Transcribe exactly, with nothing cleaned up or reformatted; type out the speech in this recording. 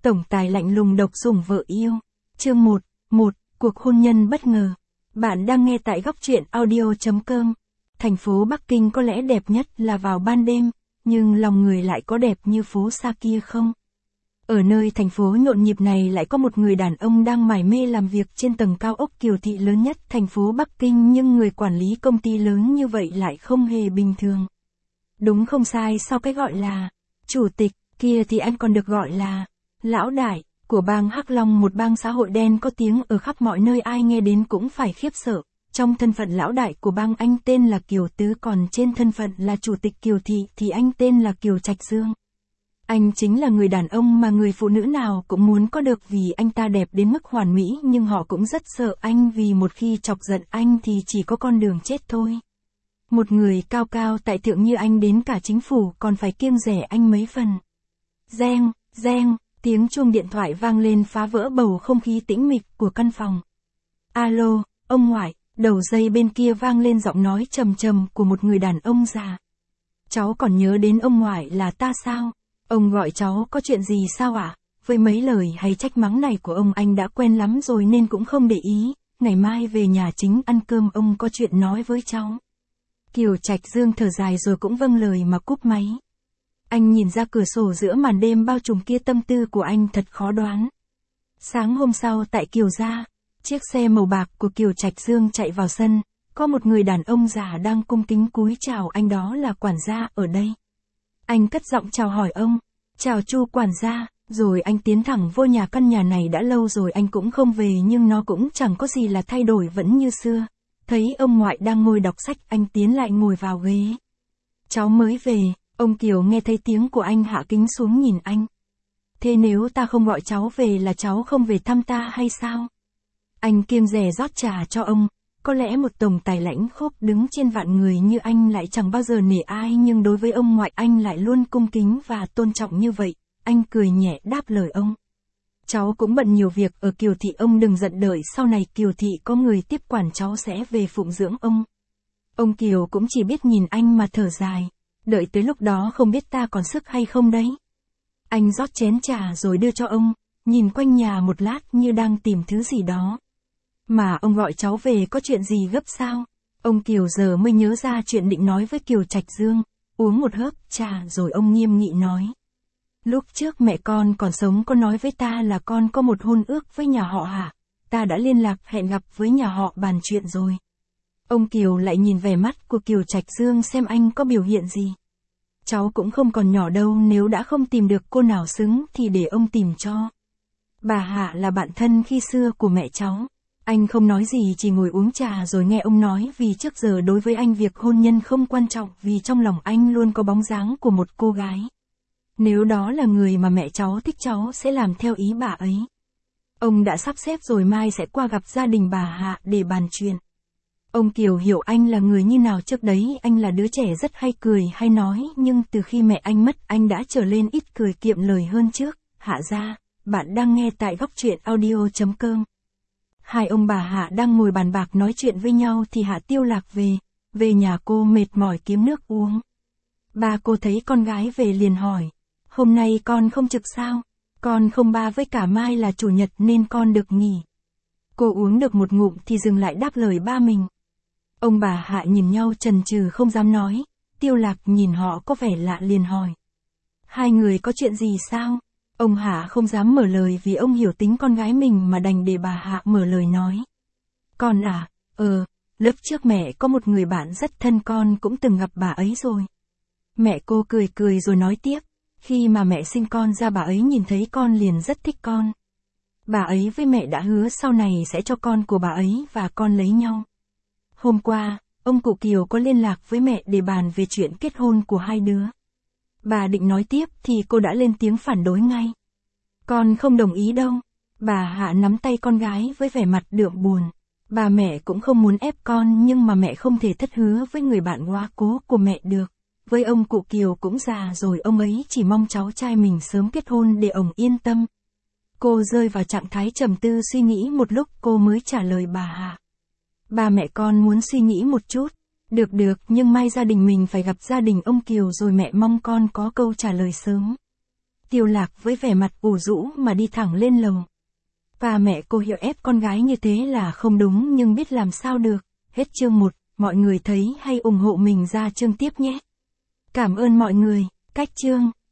Tổng tài lạnh lùng độc sủng vợ yêu. Chương một. một. Cuộc hôn nhân bất ngờ. Bạn đang nghe tại góc truyện audio chấm com. Thành phố Bắc Kinh có lẽ đẹp nhất là vào ban đêm, nhưng lòng người lại có đẹp như phố xa kia không? Ở nơi thành phố nhộn nhịp này lại có một người đàn ông đang mải mê làm việc trên tầng cao ốc Kiều Thị lớn nhất thành phố Bắc Kinh, nhưng người quản lý công ty lớn như vậy lại không hề bình thường. Đúng không sai, sau cái gọi là chủ tịch kia thì anh còn được gọi là lão đại của bang Hắc Long, một bang xã hội đen có tiếng ở khắp mọi nơi, ai nghe đến cũng phải khiếp sợ. Trong thân phận lão đại của bang, anh tên là Kiều Tứ, còn trên thân phận là chủ tịch Kiều Thị thì anh tên là Kiều Trạch Dương. Anh chính là người đàn ông mà người phụ nữ nào cũng muốn có được, vì anh ta đẹp đến mức hoàn mỹ, nhưng họ cũng rất sợ anh vì một khi chọc giận anh thì chỉ có con đường chết thôi. Một người cao cao tại thượng như anh, đến cả chính phủ còn phải kiêng dè anh mấy phần. Reng, reng, tiếng chuông điện thoại vang lên phá vỡ bầu không khí tĩnh mịch của căn phòng. Alo, ông ngoại. Đầu dây bên kia vang lên giọng nói trầm trầm của một người đàn ông già. Cháu còn nhớ đến ông ngoại là ta sao? Ông gọi cháu có chuyện gì sao ạ? À? Với mấy lời hay trách mắng này của ông, anh đã quen lắm rồi nên cũng không để ý. Ngày mai về nhà chính ăn cơm, ông có chuyện nói với cháu. Kiều Trạch Dương thở dài rồi cũng vâng lời mà cúp máy. Anh nhìn ra cửa sổ, giữa màn đêm bao trùm kia tâm tư của anh thật khó đoán. Sáng hôm sau tại Kiều gia, chiếc xe màu bạc của Kiều Trạch Dương chạy vào sân, có một người đàn ông già đang cung kính cúi chào anh, đó là quản gia ở đây. Anh cất giọng chào hỏi ông, chào Chu quản gia, rồi anh tiến thẳng vô nhà. Căn nhà này đã lâu rồi anh cũng không về, nhưng nó cũng chẳng có gì là thay đổi, vẫn như xưa. Thấy ông ngoại đang ngồi đọc sách, anh tiến lại ngồi vào ghế. Cháu mới về. Ông Kiều nghe thấy tiếng của anh hạ kính xuống nhìn anh. Thế nếu ta không gọi cháu về là cháu không về thăm ta hay sao? Anh kiêng dè rót trà cho ông. Có lẽ một tổng tài lãnh khốc đứng trên vạn người như anh lại chẳng bao giờ nể ai, nhưng đối với ông ngoại anh lại luôn cung kính và tôn trọng như vậy. Anh cười nhẹ đáp lời ông. Cháu cũng bận nhiều việc ở Kiều Thị, ông đừng giận, đợi sau này Kiều Thị có người tiếp quản cháu sẽ về phụng dưỡng ông. Ông Kiều cũng chỉ biết nhìn anh mà thở dài. Đợi tới lúc đó không biết ta còn sức hay không đấy. Anh rót chén trà rồi đưa cho ông, nhìn quanh nhà một lát như đang tìm thứ gì đó. Mà ông gọi cháu về có chuyện gì gấp sao? Ông Kiều giờ mới nhớ ra chuyện định nói với Kiều Trạch Dương. Uống một hớp trà rồi ông nghiêm nghị nói. Lúc trước mẹ con còn sống có nói với ta là con có một hôn ước với nhà họ hả? Ta đã liên lạc hẹn gặp với nhà họ bàn chuyện rồi. Ông Kiều lại nhìn vẻ mắt của Kiều Trạch Dương xem anh có biểu hiện gì. Cháu cũng không còn nhỏ đâu, nếu đã không tìm được cô nào xứng thì để ông tìm cho. Bà Hạ là bạn thân khi xưa của mẹ cháu. Anh không nói gì, chỉ ngồi uống trà rồi nghe ông nói, vì trước giờ đối với anh việc hôn nhân không quan trọng, vì trong lòng anh luôn có bóng dáng của một cô gái. Nếu đó là người mà mẹ cháu thích, cháu sẽ làm theo ý bà ấy. Ông đã sắp xếp rồi, mai sẽ qua gặp gia đình bà Hạ để bàn chuyện. Ông Kiều hiểu anh là người như nào. Trước đấy anh là đứa trẻ rất hay cười hay nói, nhưng từ khi mẹ anh mất anh đã trở lên ít cười kiệm lời hơn trước. Hạ gia, bạn đang nghe tại góc truyện audio chấm com. Hai ông bà Hạ đang ngồi bàn bạc nói chuyện với nhau thì Hạ Tiêu Lạc về. Về nhà cô mệt mỏi kiếm nước uống. Ba cô thấy con gái về liền hỏi. Hôm nay con không trực sao? Con không, ba, với cả mai là chủ nhật nên con được nghỉ. Cô uống được một ngụm thì dừng lại đáp lời ba mình. Ông bà Hạ nhìn nhau chần chừ không dám nói. Tiêu Lạc nhìn họ có vẻ lạ liền hỏi. Hai người có chuyện gì sao? Ông Hạ không dám mở lời vì ông hiểu tính con gái mình, mà đành để bà Hạ mở lời nói. Con à, ờ, lớp trước mẹ có một người bạn rất thân, con cũng từng gặp bà ấy rồi. Mẹ cô cười cười rồi nói tiếp. Khi mà mẹ sinh con ra, bà ấy nhìn thấy con liền rất thích con. Bà ấy với mẹ đã hứa sau này sẽ cho con của bà ấy và con lấy nhau. Hôm qua, ông cụ Kiều có liên lạc với mẹ để bàn về chuyện kết hôn của hai đứa. Bà định nói tiếp thì cô đã lên tiếng phản đối ngay. Con không đồng ý đâu. Bà Hạ nắm tay con gái với vẻ mặt đượm buồn. Bà mẹ cũng không muốn ép con, nhưng mà mẹ không thể thất hứa với người bạn quá cố của mẹ được. Với ông cụ Kiều cũng già rồi, ông ấy chỉ mong cháu trai mình sớm kết hôn để ông yên tâm. Cô rơi vào trạng thái trầm tư suy nghĩ một lúc cô mới trả lời bà Hạ. Ba mẹ con muốn suy nghĩ một chút. Được được, nhưng mai gia đình mình phải gặp gia đình ông Kiều rồi, mẹ mong con có câu trả lời sớm. Tiêu Lạc với vẻ mặt ủ rũ mà đi thẳng lên lầu. Và mẹ cô hiểu ép con gái như thế là không đúng nhưng biết làm sao được. Hết chương một, mọi người thấy hay ủng hộ mình ra chương tiếp nhé. Cảm ơn mọi người, cách chương.